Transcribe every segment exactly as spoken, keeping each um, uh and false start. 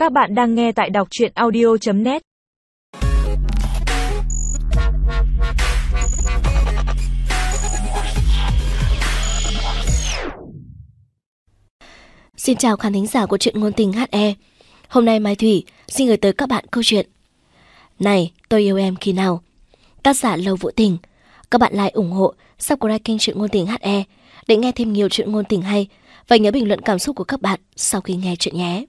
Các bạn đang nghe tại đọc truyện audio chấm net. Xin chào khán thính giả của truyện ngôn tình hát e. Hôm nay Mai Thủy xin gửi tới các bạn câu chuyện Này tôi yêu em khi nào, tác giả Lâu Vũ Tình. Các bạn like, ủng hộ, subscribe kênh truyện ngôn tình hát e để nghe thêm nhiều truyện ngôn tình hay. Và nhớ bình luận cảm xúc của các bạn sau khi nghe chuyện nhé.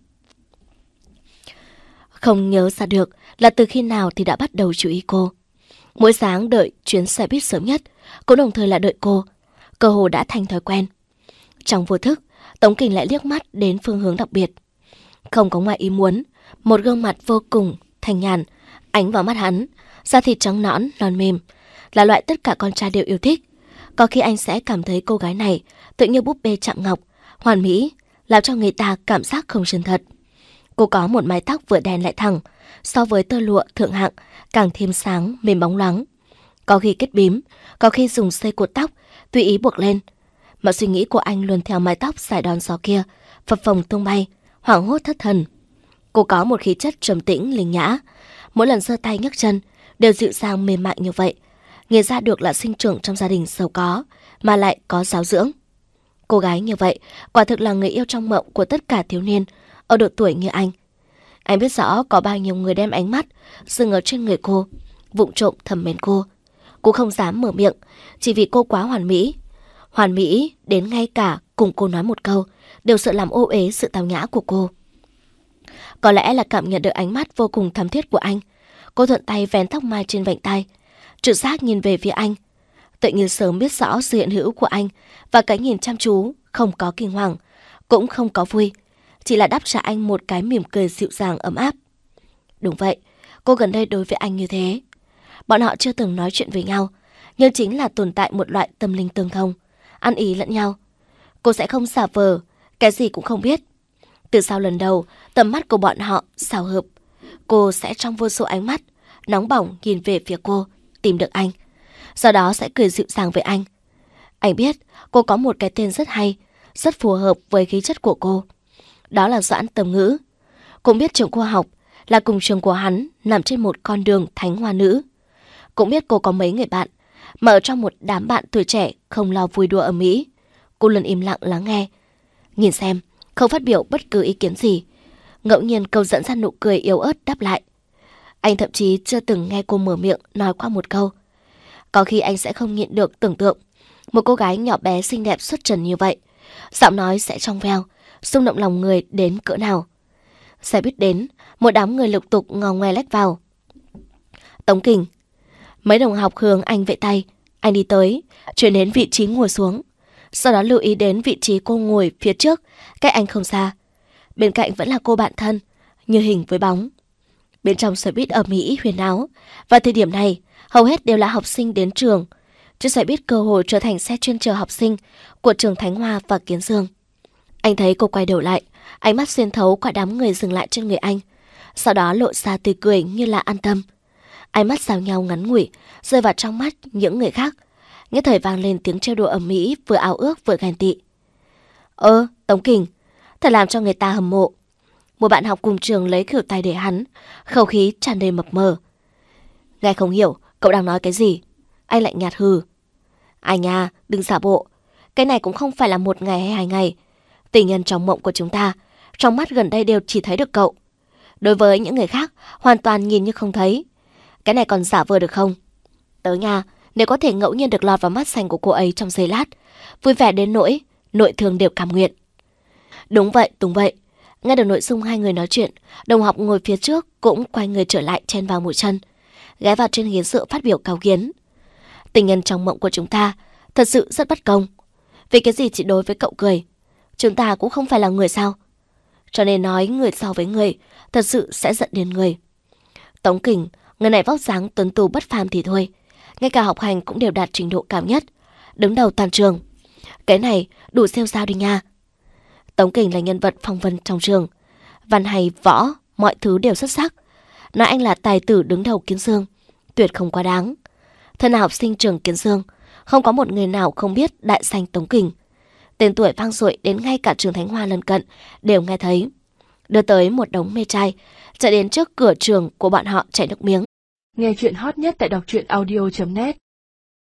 Không nhớ ra được là từ khi nào thì đã bắt đầu chú ý cô. Mỗi sáng đợi chuyến xe buýt sớm nhất, cũng đồng thời là đợi cô. Cơ hồ đã thành thói quen. Trong vô thức, Tống Kình lại liếc mắt đến phương hướng đặc biệt. Không có ngoại ý muốn, một gương mặt vô cùng thanh nhàn ánh vào mắt hắn, da thịt trắng nõn, non mềm, là loại tất cả con trai đều yêu thích. Có khi anh sẽ cảm thấy cô gái này tự như búp bê chạm ngọc, hoàn mỹ, làm cho người ta cảm giác không chân thật. Cô có một mái tóc vừa đen lại thẳng, so với tơ lụa thượng hạng càng thêm sáng, mềm bóng loáng. Có khi kết bím, có khi dùng dây cột tóc tùy ý buộc lên. Mà suy nghĩ của anh luôn theo mái tóc dài đón gió kia, phập phồng tung bay, hoảng hốt thất thần. Cô có một khí chất trầm tĩnh, linh nhã, mỗi lần giơ tay nhấc chân đều dịu dàng mềm mại như vậy. Nghe ra được là sinh trưởng trong gia đình giàu có, mà lại có giáo dưỡng. Cô gái như vậy quả thực là người yêu trong mộng của tất cả thiếu niên ở độ tuổi như anh. Anh biết rõ có bao nhiêu người đem ánh mắt dừng ở trên người cô, vụng trộm thầm mến cô. Cô không dám mở miệng, chỉ vì cô quá hoàn mỹ. Hoàn mỹ đến ngay cả cùng cô nói một câu đều sợ làm ô uế sự tao nhã của cô. Có lẽ là cảm nhận được ánh mắt vô cùng thắm thiết của anh, cô thuận tay vén tóc mai trên vành tai, trực giác nhìn về phía anh. Tự như sớm biết rõ sự hiện hữu của anh, và cái nhìn chăm chú không có kinh hoàng, cũng không có vui, chỉ là đáp trả anh một cái mỉm cười dịu dàng ấm áp. Đúng vậy, cô gần đây đối với anh như thế. Bọn họ chưa từng nói chuyện với nhau, nhưng chính là tồn tại một loại tâm linh tương thông, ăn ý lẫn nhau. Cô sẽ không giả vờ, cái gì cũng không biết. Từ sau lần đầu, tầm mắt của bọn họ xào hợp, cô sẽ trong vô số ánh mắt nóng bỏng nhìn về phía cô, tìm được anh. Sau đó sẽ cười dịu dàng với anh. Anh biết cô có một cái tên rất hay, rất phù hợp với khí chất của cô. Đó là Doãn Tâm Ngữ. Cũng biết trường khoa học là cùng trường của hắn nằm trên một con đường thánh hoa nữ. Cũng biết cô có mấy người bạn, mà ở trong một đám bạn tuổi trẻ không lo vui đùa ở Mỹ. Cô luôn im lặng lắng nghe, nhìn xem, không phát biểu bất cứ ý kiến gì. Ngẫu nhiên câu dẫn ra nụ cười yếu ớt đáp lại. Anh thậm chí chưa từng nghe cô mở miệng nói qua một câu. Có khi anh sẽ không nhịn được tưởng tượng một cô gái nhỏ bé xinh đẹp xuất trần như vậy, giọng nói sẽ trong veo, xung động lòng người đến cỡ nào. Xe buýt đến, một đám người lục tục ngò ngoe lách vào. Tống Kình. Mấy đồng học hướng anh vẫy tay. Anh đi tới, chuyển đến vị trí ngồi xuống. Sau đó lưu ý đến vị trí cô ngồi phía trước, cách anh không xa. Bên cạnh vẫn là cô bạn thân, như hình với bóng. Bên trong xe buýt ở Mỹ huyền áo, và thời điểm này hầu hết đều là học sinh đến trường. Chiếc xe buýt cơ hội trở thành xe chuyên chở học sinh của trường Thánh Hoa và Kiến Dương. Anh thấy cô quay đầu lại, ánh mắt xuyên thấu qua đám người dừng lại trên người anh, sau đó lộ ra tươi cười như là an tâm. Ánh mắt giao nhau ngắn ngủi rơi vào trong mắt những người khác, nhất thời vang lên tiếng trêu đùa ầm ĩ, vừa ao ước vừa ghen tị. Ơ, Tống Kình, thật làm cho người ta hâm mộ. Một bạn học cùng trường lấy khỉu tay để hắn, khẩu khí tràn đầy mập mờ. Nghe không hiểu cậu đang nói cái gì, anh lại nhạt hừ. Anh à, đừng giả bộ, cái này cũng không phải là một ngày hay hai ngày. Tình nhân trong mộng của chúng ta, trong mắt gần đây đều chỉ thấy được cậu. Đối với những người khác, hoàn toàn nhìn như không thấy. Cái này còn giả vờ được không? Tớ nha, nếu có thể ngẫu nhiên được lọt vào mắt xanh của cô ấy trong giây lát, vui vẻ đến nỗi nội thương đều cảm nguyện. Đúng vậy, đúng vậy. Nghe được nội dung hai người nói chuyện, đồng học ngồi phía trước cũng quay người trở lại chen vào mũi chân, ghé vào trên ghế dựa phát biểu cao kiến. Tình nhân trong mộng của chúng ta thật sự rất bất công. Vì cái gì chỉ đối với cậu cười? Chúng ta cũng không phải là người sao? Cho nên nói người so với người thật sự sẽ giận điên người. Tống Kình, người này vóc dáng tuấn tú bất phàm thì thôi, ngay cả học hành cũng đều đạt trình độ cao nhất, đứng đầu toàn trường. Cái này đủ siêu sao đi nha. Tống Kình là nhân vật phong vân trong trường, văn hay võ mọi thứ đều xuất sắc. Nói anh là tài tử đứng đầu Kiến Dương, tuyệt không quá đáng. Thân là học sinh trường Kiến Dương, không có một người nào không biết đại danh Tống Kình. Tên tuổi vang dội đến ngay cả trường Thánh Hoa lân cận đều nghe thấy. đưa tới một đống mê trai, chạy đến trước cửa trường của bọn họ chảy nước miếng. Nghe chuyện hot nhất tại đọc truyện audio chấm net.